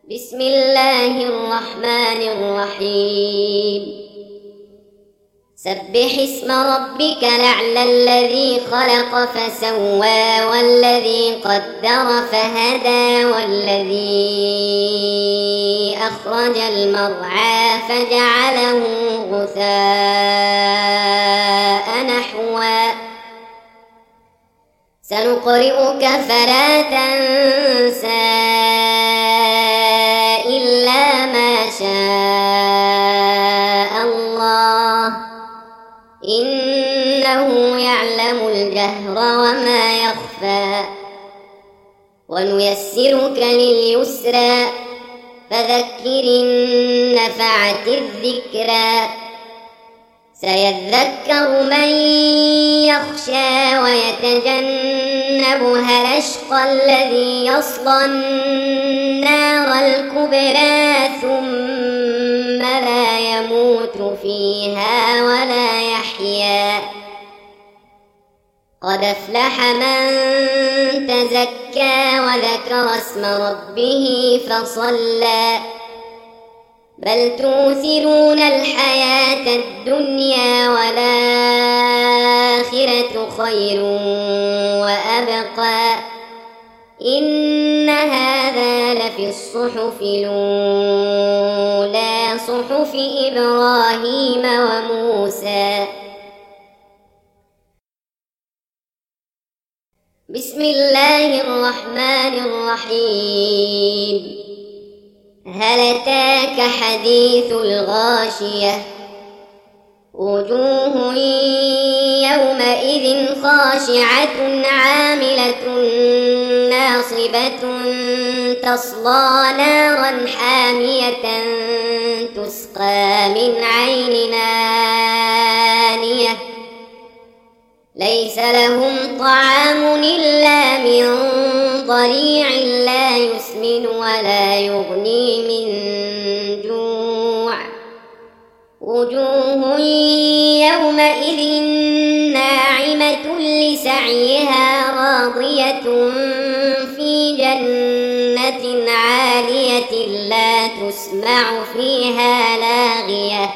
بسم الله الرحمن الرحيم. سبح اسم ربك الأعلى الذي خلق فسوى والذي قدر فهدى والذي أخرج المرعى فجعله غثاء نحوا سنقرئك فلا تنسى إلا ما شاء الله إنه يعلم الجهر وما يخفى ونيسرك لليسرى فذكر إن نفعت الذكرى سيذكر من يخشى ويتجنبها الأشقى الذي يصلى النار الكبرى ثم لا يموت فيها ولا يحيا قد أفلح من تزكى وذكر اسم ربه فصلى بل تؤثرون الحياة الدنيا والآخرة خير وأبقى إن هذا لفي الصحف الأولى صحف إبراهيم وموسى. بسم الله الرحمن الرحيم. هل أتاك حديث الغاشية وجوه يومئذ خاشعة عاملة ناصبة تصلى نارا حامية تسقى من عين آنية ليس لهم طعام إلا من ضريع لا يسمن ولا يغني من جوع وجوه يومئذ ناعمة لسعيها راضية في جنة عالية لا تسمع فيها لاغية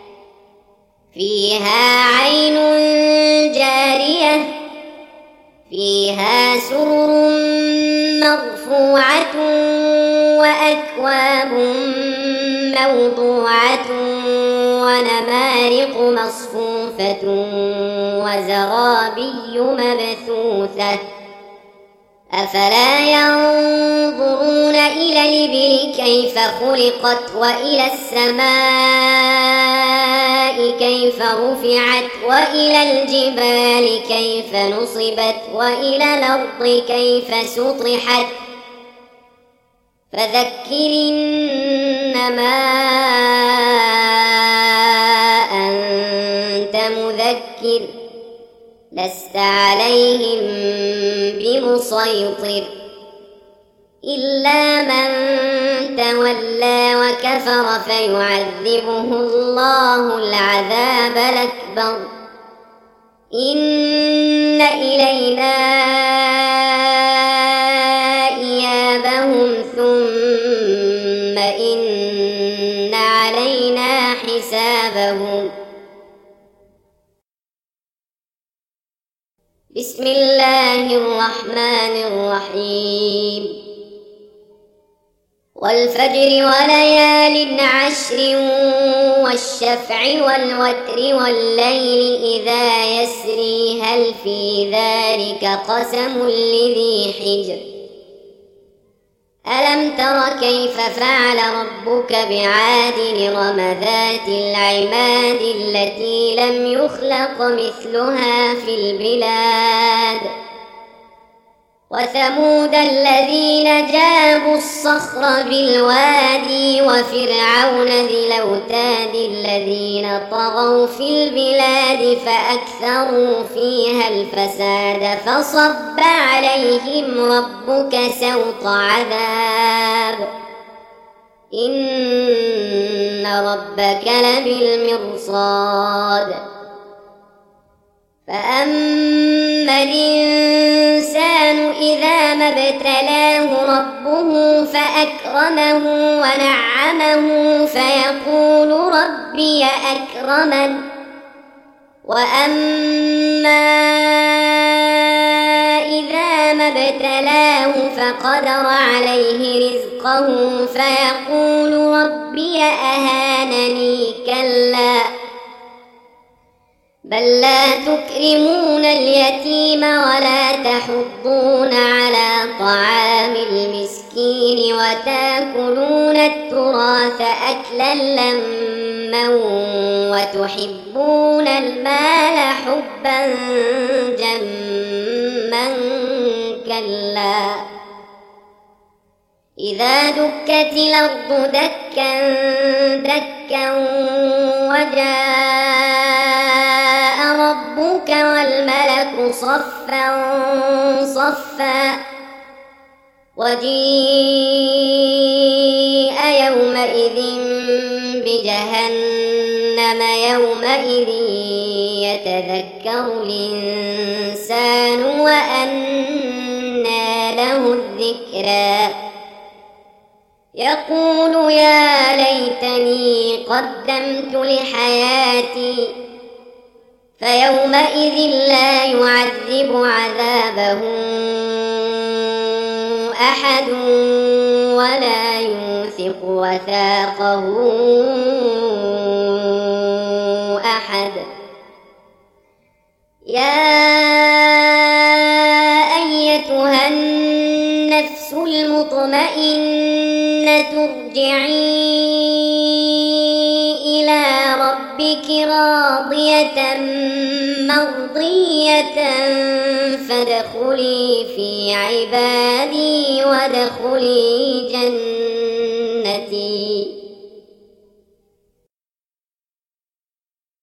فيها عين جارية فيها سرر مرفوعة وأكواب موضوعة ونمارق مصفوفة وزرابي مبثوثة أفلا ينظرون إلى الإبل كيف خلقت وإلى السماء كيف رفعت وإلى الجبال كيف نصبت وإلى الأرض كيف سطحت فذكر إنما أنت مذكر لست عليهم بمسيطر إلا من تولى وكفر فيعذبه الله العذاب الأكبر إن إلينا إيابهم ثم إن علينا حسابهم. بسم الله الرحمن الرحيم. والفجر وليال عشر والشفع والوتر والليل إذا يسري هل في ذلك قسم لذي حجر ألم تر كيف فعل ربك بعاد إرم ذات العماد التي لم يخلق مثلها في البلاد وثمود الذين جابوا الصخر بالوادي وفرعون ذي الأوتاد الذين طغوا في البلاد فأكثروا فيها الفساد فصب عليهم ربك سوط عذاب إن ربك لبالمرصاد فأما الإنسان إذا ما ابتلاه ربه فأكرمه ونعمه فيقول ربي أكرمن وأما إذا ما ابتلاه فقدر عليه رزقه فيقول ربي أهانني كلا بل لا تكرمون اليتيم ولا تحضون على طعام المسكين وتأكلون التراث أكلا لما وتحبون المال حبا جما كلا إذا دكت الأرض دكا دكا وجاء ربك والملك صفا صفا وجيء يومئذ بجهنم يومئذ يتذكر الإنسان وأنى له الذكرى يقول يا ليتني قدمت لحياتي فيومئذ لا يعذب عذابه أحد ولا يوثق وثاقه أحد يا أيتها النفس المطمئنة ارجعي إلى ربك راضية مرضية فادخلي في عبادي وادخلي جنتي